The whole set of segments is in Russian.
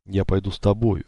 Я пойду с тобою.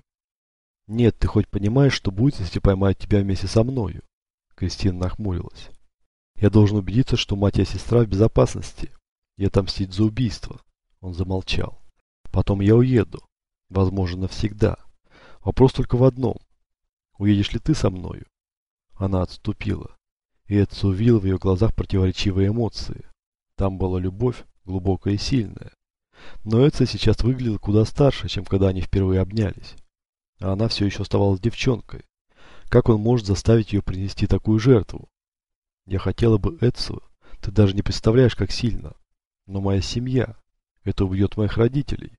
Нет, ты хоть понимаешь, что будет, если поймают тебя вместе со мною? Кристина нахмурилась. Я должен убедиться, что мать и сестра в безопасности и отомстить за убийство. Он замолчал. Потом я уеду. Возможно, навсегда. Вопрос только в одном. Уедешь ли ты со мною? Она отступила. И Эдсо увидел в ее глазах противоречивые эмоции. Там была любовь, глубокая и сильная. Но Эдсо сейчас выглядел куда старше, чем когда они впервые обнялись. А она все еще оставалась девчонкой. Как он может заставить ее принести такую жертву? Я хотела бы, Эдсо, ты даже не представляешь, как сильно. Но моя семья, это убьет моих родителей.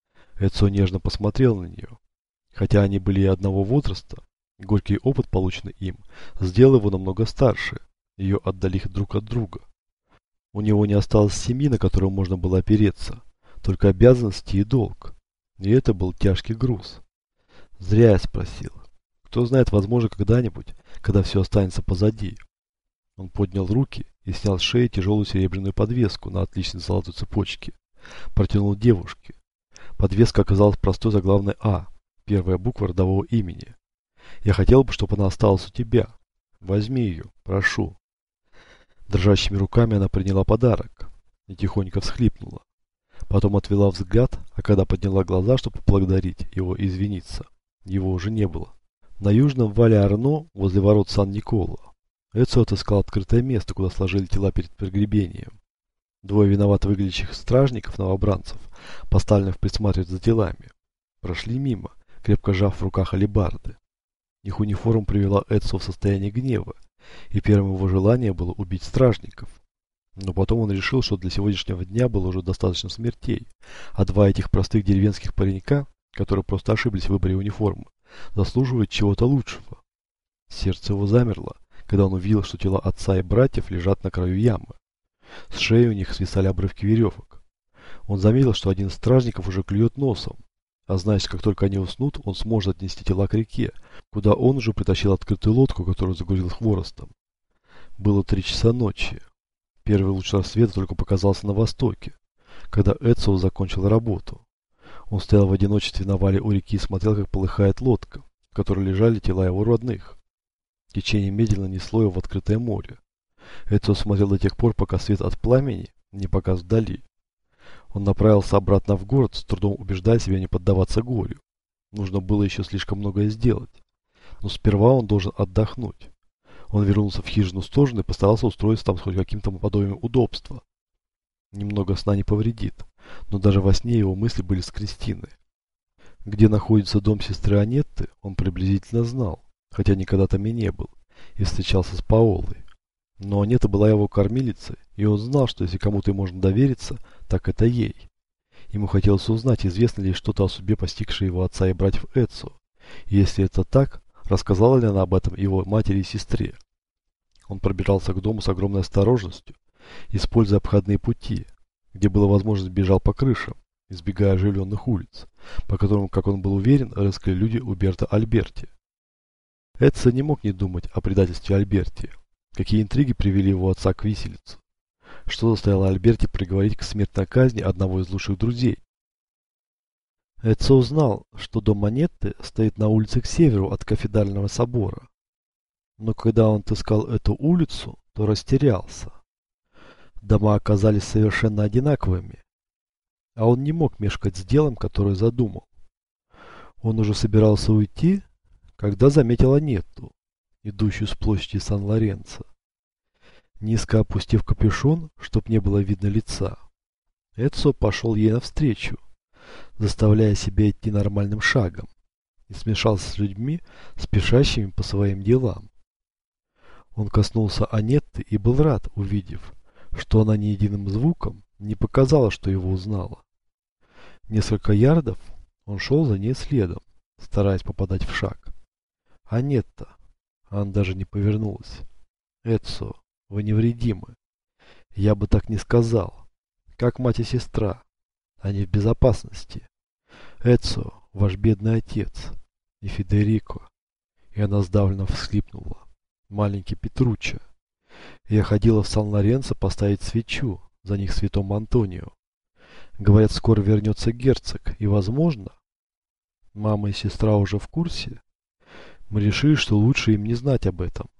Эдсо нежно посмотрел на нее. Хотя они были и одного возраста, горький опыт, полученный им, сделал его намного старше. Ее отдали друг от друга. У него не осталось семьи, на которую можно было опереться, только обязанности и долг. И это был тяжкий груз. Зря я спросил. Кто знает, возможно, когда-нибудь, когда все останется позади. Он поднял руки и снял с шеи тяжелую серебряную подвеску на отличной золотой цепочке. Протянул девушке. Подвеска оказалась простой заглавной «А», первая буква родового имени. Я хотел бы, чтобы она осталась у тебя. Возьми ее, прошу. Дрожащими руками она приняла подарок и тихонько всхлипнула. Потом отвела взгляд, а когда подняла глаза, чтобы поблагодарить его и извиниться, его уже не было. На южном вале Арно, возле ворот Сан-Николо, Эцио отыскал открытое место, куда сложили тела перед погребением. Двое виновато выглядящих стражников-новобранцев, поставленных присматривать за телами, прошли мимо, крепко сжав в руках алебарды. Их униформа привела Эцио в состояние гнева, и первым его желанием было убить стражников. Но потом он решил, что для сегодняшнего дня было уже достаточно смертей, а два этих простых деревенских паренька, которые просто ошиблись в выборе униформы, заслуживают чего-то лучшего. Сердце его замерло, когда он увидел, что тела отца и братьев лежат на краю ямы. С шеи у них свисали обрывки веревок. Он заметил, что один из стражников уже клюет носом, а значит, как только они уснут, он сможет отнести тела к реке, куда он уже притащил открытую лодку, которую загрузил хворостом. Было 3 часа ночи. Первый луч рассвета только показался на востоке, когда Эцио закончил работу. Он стоял в одиночестве на вале у реки и смотрел, как полыхает лодка, в которой лежали тела его родных. Течение медленно несло его в открытое море. Эцио смотрел до тех пор, пока свет от пламени не погас вдали. Он направился обратно в город, с трудом убеждая себя не поддаваться горю. Нужно было еще слишком многое сделать. Но сперва он должен отдохнуть. Он вернулся в хижину сторожа и постарался устроиться там с хоть каким-то подобием удобства. Немного сна не повредит, но даже во сне его мысли были с Кристиной. Где находится дом сестры Анетты, он приблизительно знал, хотя никогда там и не был, и встречался с Паолой. Но Анетта была его кормилицей, и он знал, что если кому-то и можно довериться, так это ей. Ему хотелось узнать, известно ли что-то о судьбе постигшей его отца и братьев Эцио. И если это так, рассказала ли она об этом его матери и сестре? Он пробирался к дому с огромной осторожностью, используя обходные пути, где была возможность бежал по крышам, избегая оживленных улиц, по которым, как он был уверен, рыскали люди Уберто Альберти. Эцио не мог не думать о предательстве Альберти. Какие интриги привели его отца к виселице? Что заставило Альберти приговорить к смертной казни одного из лучших друзей? Эцио знал, что дом Анетты стоит на улице к северу от кафедрального собора. Но когда он отыскал эту улицу, то растерялся. Дома оказались совершенно одинаковыми, а он не мог мешкать с делом, которое задумал. Он уже собирался уйти, когда заметил Анетту, идущую с площади Сан-Лоренцо. Низко опустив капюшон, чтоб не было видно лица, Эцио пошел ей навстречу, заставляя себя идти нормальным шагом, и смешался с людьми, спешащими по своим делам. Он коснулся Анетты и был рад, увидев, что она ни единым звуком не показала, что его узнала. Несколько ярдов он шел за ней следом, стараясь попадать в шаг. Анетта. Она даже не повернулась. Эцио, вы невредимы. Я бы так не сказал. Как мать и сестра. Они в безопасности. Эцио, ваш бедный отец. И Федерико. И она сдавленно всхлипнула. Маленький Петруччо. Я ходила в Сан-Лоренцо поставить свечу за них святому Антонио. Говорят, скоро вернется герцог, и, возможно... Мама и сестра уже в курсе? Мы решили, что лучше им не знать об этом.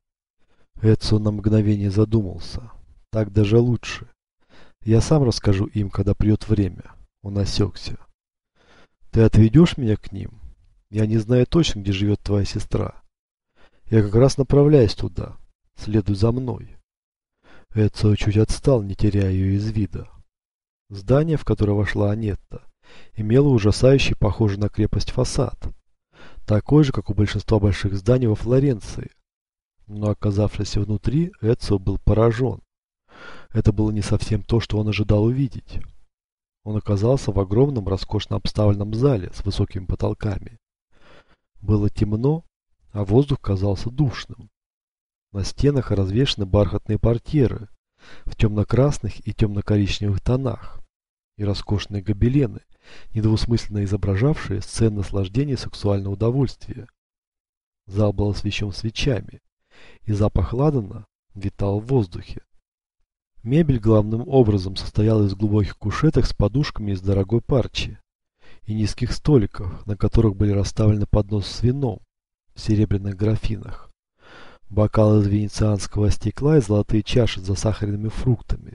Эдсон на мгновение задумался. Так даже лучше. Я сам расскажу им, когда придет время. Он осекся. Ты отведешь меня к ним? Я не знаю точно, где живет твоя сестра. Я как раз направляюсь туда. Следуй за мной. Эдсо чуть отстал, не теряя ее из вида. Здание, в которое вошла Анетта, имело ужасающий, похожий на крепость фасад. Такой же, как у большинства больших зданий во Флоренции. Но оказавшись внутри, Эдсо был поражен. Это было не совсем то, что он ожидал увидеть. Он оказался в огромном, роскошно обставленном зале с высокими потолками. Было темно, а воздух казался душным. На стенах развешаны бархатные портьеры в темно-красных и темно-коричневых тонах и роскошные гобелены, недвусмысленно изображавшие сцены наслаждения и сексуального удовольствия. Зал был освещен свечами, и запах ладана витал в воздухе. Мебель главным образом состояла из глубоких кушеток с подушками из дорогой парчи и низких столиков, на которых были расставлены подносы с вином в серебряных графинах, бокалы из венецианского стекла и золотые чаши с засахаренными фруктами.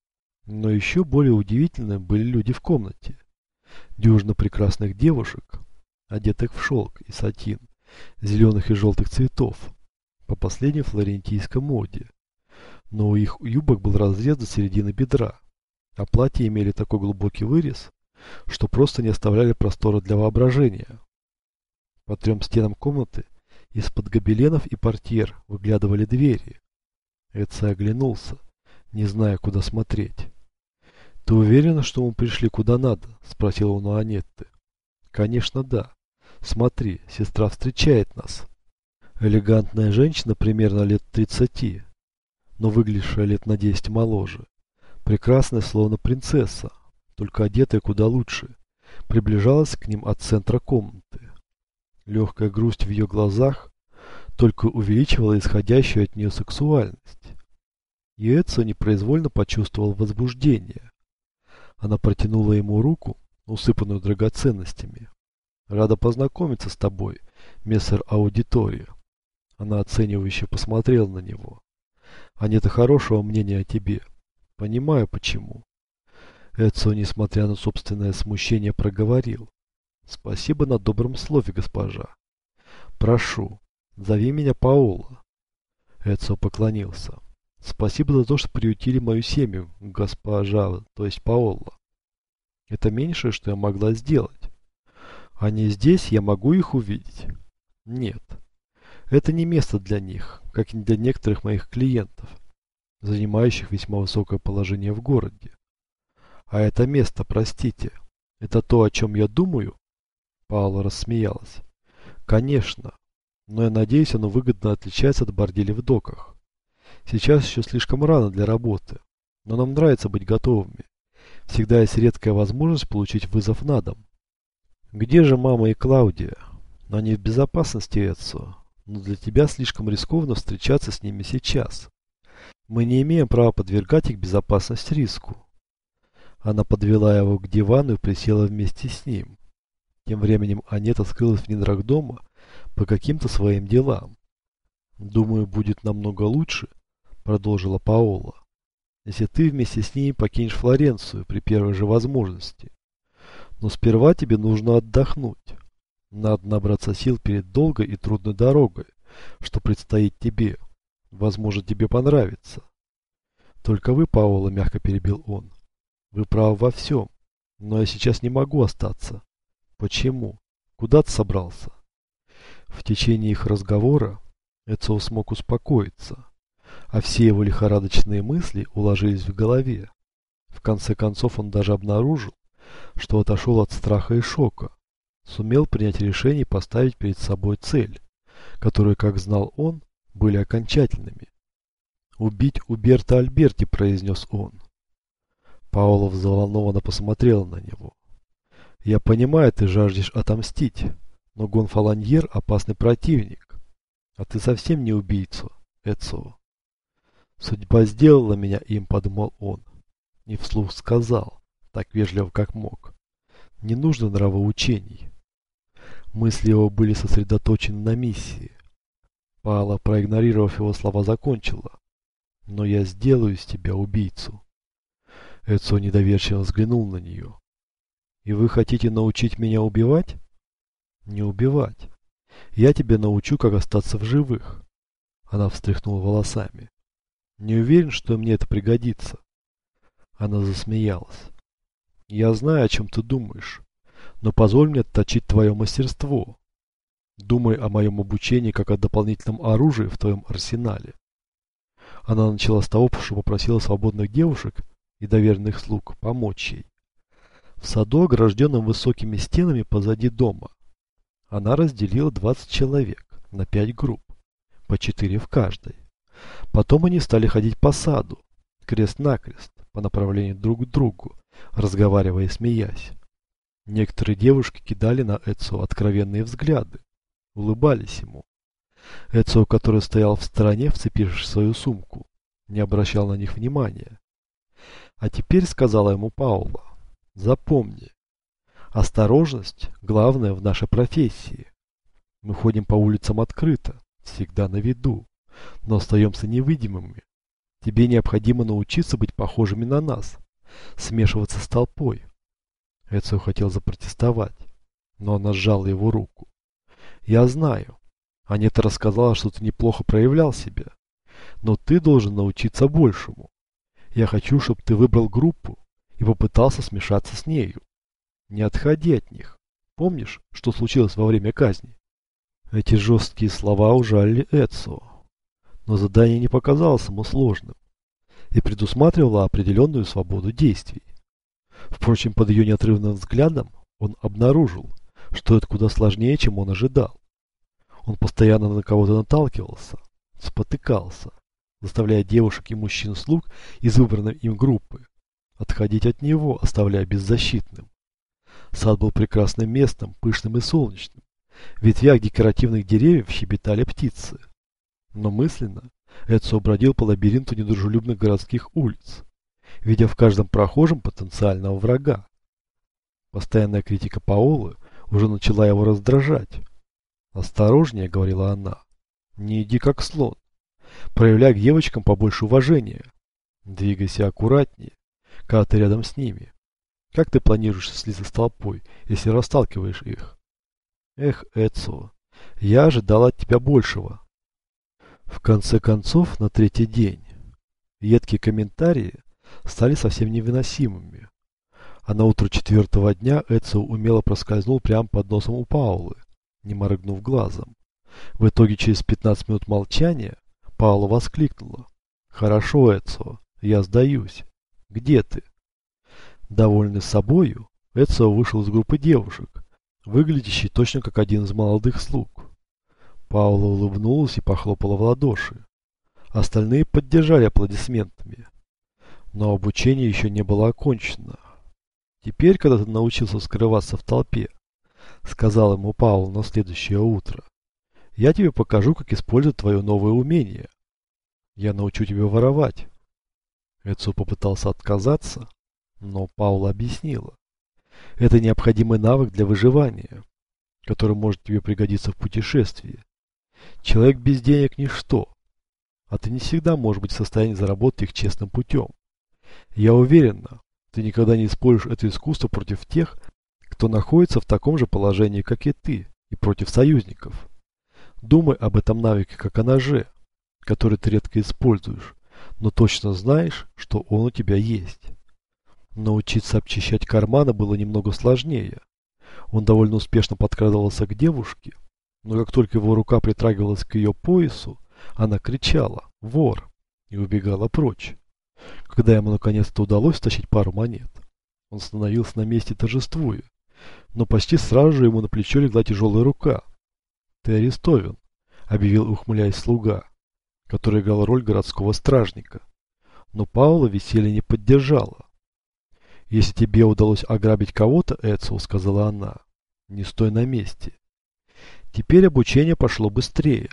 Но еще более удивительны были люди в комнате. Дюжина прекрасных девушек, одетых в шелк и сатин, зеленых и желтых цветов, по последней флорентийской моде. Но у их юбок был разрез до середины бедра, а платья имели такой глубокий вырез, что просто не оставляли простора для воображения. По трем стенам комнаты из-под гобеленов и портьер выглядывали двери. Эдсо оглянулся, не зная, куда смотреть. «Ты уверена, что мы пришли куда надо?» – спросил он у Анетты. «Конечно, да. Смотри, сестра встречает нас». Элегантная женщина примерно лет 30, но выглядевшая лет на 10 моложе. Прекрасная, словно принцесса, только одетая куда лучше, приближалась к ним от центра комнаты. Легкая грусть в ее глазах только увеличивала исходящую от нее сексуальность. И Эдсо непроизвольно почувствовал возбуждение. Она протянула ему руку, усыпанную драгоценностями. «Рада познакомиться с тобой, мессер Аудитория». Она оценивающе посмотрела на него. «А нет хорошего мнения о тебе. Понимаю, почему». Эдсо, несмотря на собственное смущение, проговорил. «Спасибо на добром слове, госпожа. Прошу, зови меня Паоло». Эдсо поклонился. «Спасибо за то, что приютили мою семью, госпожа, то есть Паоло. Это меньшее, что я могла сделать. А не здесь я могу их увидеть? Нет. Это не место для них, как и для некоторых моих клиентов, занимающих весьма высокое положение в городе. А это место, простите, это то, о чем я думаю?» Паоло рассмеялась. «Конечно, но я надеюсь, оно выгодно отличается от борделей в доках. Сейчас еще слишком рано для работы, но нам нравится быть готовыми. Всегда есть редкая возможность получить вызов на дом». «Где же мама и Клаудия?» «Они в безопасности, Эдсо, но для тебя слишком рискованно встречаться с ними сейчас. Мы не имеем права подвергать их безопасность риску». Она подвела его к дивану и присела вместе с ним. Тем временем Анетта скрылась в недрах дома по каким-то своим делам. «Думаю, будет намного лучше», — продолжила Паола, «если ты вместе с ними покинешь Флоренцию при первой же возможности. Но сперва тебе нужно отдохнуть. Надо набраться сил перед долгой и трудной дорогой, что предстоит тебе. Возможно, тебе понравится». «Только вы, Паола», — мягко перебил он, — «вы правы во всем, но я сейчас не могу остаться». «Почему? Куда ты собрался?» В течение их разговора Эцио смог успокоиться, а все его лихорадочные мысли уложились в голове. В конце концов он даже обнаружил, что отошел от страха и шока, сумел принять решение и поставить перед собой цель, которые, как знал он, были окончательными. «Убить Уберто Альберти», — произнес он. Паоло взволнованно посмотрела на него. «Я понимаю, ты жаждешь отомстить, но Гонфалоньер — опасный противник, а ты совсем не убийца, Эцио». «Судьба сделала меня им», — подумал он, и вслух сказал, так вежливо как мог: «Не нужно нравоучений». Мысли его были сосредоточены на миссии. Паола, проигнорировав его слова, закончила. «Но я сделаю из тебя убийцу». Эцио недоверчиво взглянул на нее. «И вы хотите научить меня убивать?» «Не убивать. Я тебя научу, как остаться в живых». Она встряхнула волосами. «Не уверен, что мне это пригодится». Она засмеялась. «Я знаю, о чем ты думаешь, но позволь мне отточить твое мастерство. Думай о моем обучении как о дополнительном оружии в твоем арсенале». Она начала с того, что попросила свободных девушек и доверенных слуг помочь ей. В саду, огражденном высокими стенами позади дома, она разделила 20 человек на 5 групп, по 4 в каждой. Потом они стали ходить по саду, крест-накрест, по направлению друг к другу, разговаривая и смеясь. Некоторые девушки кидали на Эцио откровенные взгляды, улыбались ему. Эцио, который стоял в стороне, вцепившись в свою сумку, не обращал на них внимания. А теперь сказала ему Паола: «Запомни, осторожность – главное в нашей профессии. Мы ходим по улицам открыто, всегда на виду, но остаемся невидимыми. Тебе необходимо научиться быть похожими на нас, смешиваться с толпой». Эцио хотел запротестовать, но она сжала его руку. «Я знаю. Анета рассказала, что ты неплохо проявлял себя, но ты должен научиться большему. Я хочу, чтобы ты выбрал группу и попытался смешаться с нею. Не отходи от них. Помнишь, что случилось во время казни?» Эти жесткие слова ужалили Эцио, но задание не показалось ему сложным и предусматривало определенную свободу действий. Впрочем, под ее неотрывным взглядом он обнаружил, что это куда сложнее, чем он ожидал. Он постоянно на кого-то наталкивался, спотыкался, заставляя девушек и мужчин-слуг из выбранной им группы отходить от него, оставляя беззащитным. Сад был прекрасным местом, пышным и солнечным. В ветвях декоративных деревьев щебетали птицы. Но мысленно Эцио бродил по лабиринту недружелюбных городских улиц, видя в каждом прохожем потенциального врага. Постоянная критика Паолы уже начала его раздражать. «Осторожнее», — говорила она, — «не иди как слон. Проявляй к девочкам побольше уважения. Двигайся аккуратнее, когда ты рядом с ними. Как ты планируешь слиться с толпой, если расталкиваешь их?» «Эх, Эцио, я ожидал от тебя большего». В конце концов, на третий день едкие комментарии стали совсем невыносимыми. А на утро четвертого дня Эцио умело проскользнул прямо под носом у Паолы, не моргнув глазом. В итоге через 15 минут молчания Паола воскликнула: «Хорошо, Эцио, я сдаюсь. Где ты?» Довольный собою, Эцио вышел из группы девушек, выглядящий точно как один из молодых слуг. Паула улыбнулась и похлопала в ладоши. Остальные поддержали аплодисментами. Но обучение еще не было окончено. «Теперь, когда ты научился скрываться в толпе», — сказал ему Паула на следующее утро, — «я тебе покажу, как использовать твое новое умение. Я научу тебя воровать». Эцио попытался отказаться, но Паула объяснила: «Это необходимый навык для выживания, который может тебе пригодиться в путешествии. Человек без денег – ничто, а ты не всегда можешь быть в состоянии заработать их честным путем. Я уверена, ты никогда не используешь это искусство против тех, кто находится в таком же положении, как и ты, и против союзников. Думай об этом навыке как о ноже, который ты редко используешь, но точно знаешь, что он у тебя есть». Научиться обчищать карманы было немного сложнее. Он довольно успешно подкрадывался к девушке, но как только его рука притрагивалась к ее поясу, она кричала «Вор!» и убегала прочь. Когда ему наконец-то удалось стащить пару монет, он становился на месте торжествуя, но почти сразу же ему на плечо легла тяжелая рука. «Ты арестован», — объявил, ухмыляясь, слуга, который играл роль городского стражника. Но Паула веселье не поддержала. «Если тебе удалось ограбить кого-то, Эцио, — сказала она, — не стой на месте». Теперь обучение пошло быстрее.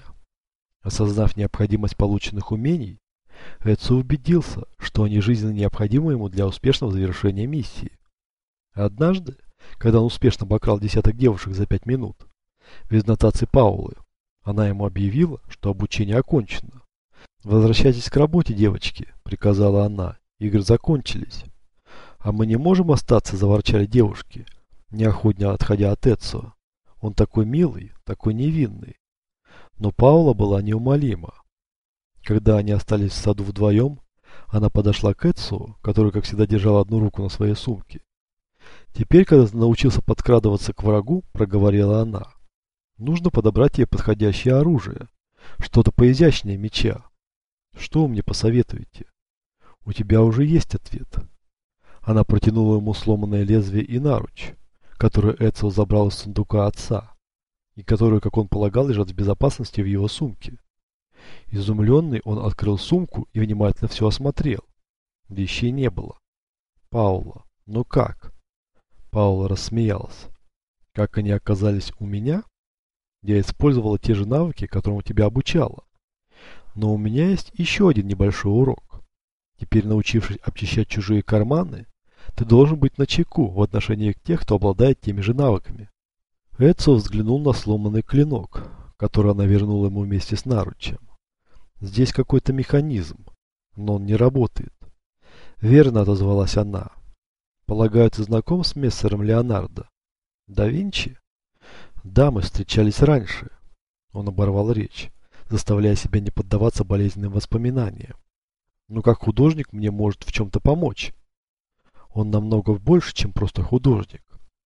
Осознав необходимость полученных умений, Эцио убедился, что они жизненно необходимы ему для успешного завершения миссии. Однажды, когда он успешно обокрал десяток девушек за 5 минут, без нотации Паулы. Она ему объявила, что обучение окончено. «Возвращайтесь к работе, девочки», — приказала она. «Игры закончились». «А мы не можем остаться», — заворчали девушки, неохотно отходя от Эцио. «Он такой милый, такой невинный». Но Паула была неумолима. Когда они остались в саду вдвоем, она подошла к Эцио, который, как всегда, держал одну руку на своей сумке. «Теперь, когда ты научился подкрадываться к врагу», — проговорила она, — «нужно подобрать тебе подходящее оружие, что-то поизящнее меча. Что вы мне посоветуете? У тебя уже есть ответ». Она протянула ему сломанное лезвие и наруч, которую Эцио забрал из сундука отца, и которую, как он полагал, лежат в безопасности в его сумке. Изумленный, он открыл сумку и внимательно все осмотрел. Вещей не было. «Паула, ну как?» Паула рассмеялась. «Как они оказались у меня? Я использовала те же навыки, которым тебя обучала. Но у меня есть еще один небольшой урок. Теперь, научившись обчищать чужие карманы, ты должен быть начеку в отношении к тех, кто обладает теми же навыками». Эцио взглянул на сломанный клинок, который она вернула ему вместе с наручем. «Здесь какой-то механизм, но он не работает». «Верно», — отозвалась она. «Полагаю, ты знаком с мессером Леонардо? Да Винчи?» «Да, мы встречались раньше». Он оборвал речь, заставляя себя не поддаваться болезненным воспоминаниям. «Но как художник мне может в чем-то помочь. Он намного больше, чем просто художник.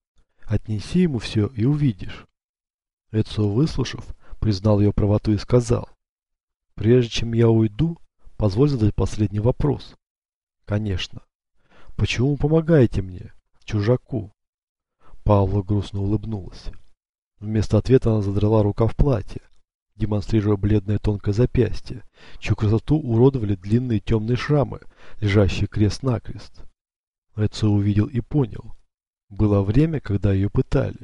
Отнеси ему все и увидишь». Эцио, выслушав, признал ее правоту и сказал: «Прежде чем я уйду, позволь задать последний вопрос». «Конечно. Почему вы помогаете мне, чужаку?» Паула грустно улыбнулась. Вместо ответа она задрала рукав платья, демонстрируя бледное тонкое запястье, чью красоту уродовали длинные темные шрамы, лежащие крест-накрест. Эцио увидел и понял. Было время, когда ее пытали.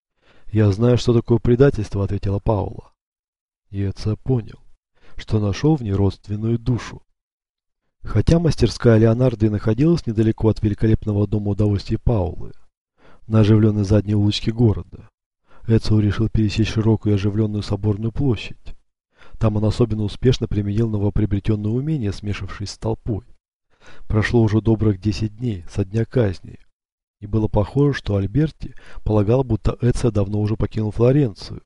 «Я знаю, что такое предательство», — ответила Паула. И Эцио понял, что нашел в ней родственную душу. Хотя мастерская Леонардо и находилась недалеко от великолепного дома удовольствий Паулы, на оживленной задней улочке города, Эцио решил пересечь широкую и оживленную соборную площадь. Там он особенно успешно применил новоприобретенное умение, смешавшись с толпой. Прошло уже добрых 10 дней со дня казни, и было похоже, что Альберти полагал, будто Эцио давно уже покинул Флоренцию.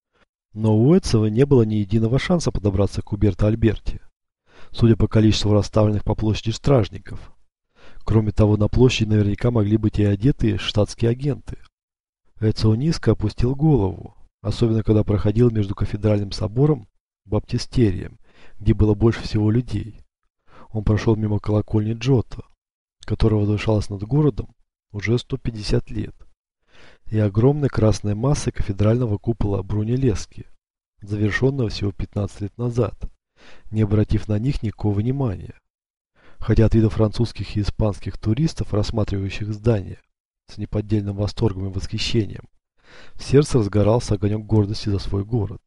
Но у Эцио не было ни единого шанса подобраться к Уберто Альберти, судя по количеству расставленных по площади стражников. Кроме того, на площади наверняка могли быть и одетые штатские агенты. Эцио низко опустил голову, особенно когда проходил между кафедральным собором и баптистерием, где было больше всего людей. Он прошел мимо колокольни Джотто, которая возвышалась над городом уже 150 лет, и огромной красной массы кафедрального купола Брунеллески, завершенного всего 15 лет назад, не обратив на них никакого внимания. Хотя от вида французских и испанских туристов, рассматривающих здание с неподдельным восторгом и восхищением, в сердце разгорался огонек гордости за свой город.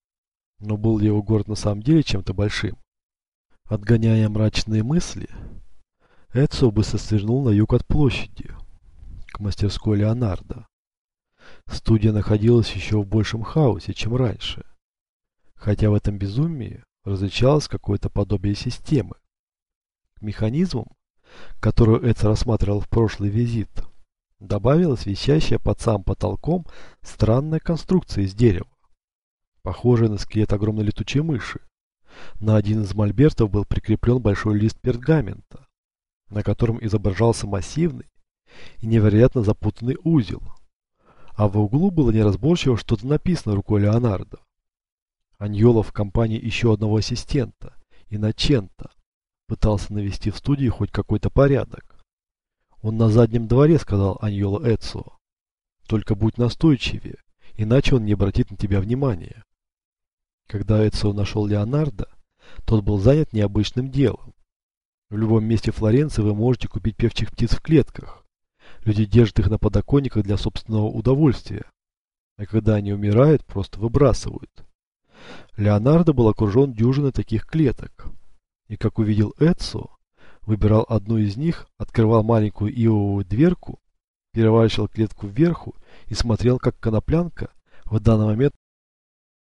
Но был ли его город на самом деле чем-то большим? Отгоняя мрачные мысли, Эцио быстро свернул на юг от площади, к мастерской Леонардо. Студия находилась еще в большем хаосе, чем раньше, хотя в этом безумии различалось какое-то подобие системы. К механизмам, которую Эцио рассматривал в прошлый визит, добавилась висящая под самым потолком странная конструкция из дерева, похожая на скелет огромной летучей мыши. На один из мольбертов был прикреплен большой лист пергамента, на котором изображался массивный и невероятно запутанный узел, а в углу было неразборчиво что-то написано рукой Леонардо. Аньоло в компании еще одного ассистента, Инноченто, пытался навести в студии хоть какой-то порядок. «Он на заднем дворе», — сказал Аньоло Эцио. «Только будь настойчивее, иначе он не обратит на тебя внимания». Когда Эцио нашел Леонардо, тот был занят необычным делом. В любом месте Флоренции вы можете купить певчих птиц в клетках. Люди держат их на подоконниках для собственного удовольствия, а когда они умирают, просто выбрасывают. Леонардо был окружен дюжиной таких клеток, и, как увидел Эцио, выбирал одну из них, открывал маленькую ивовую дверку, переворачивал клетку вверху и смотрел, как коноплянка В данный момент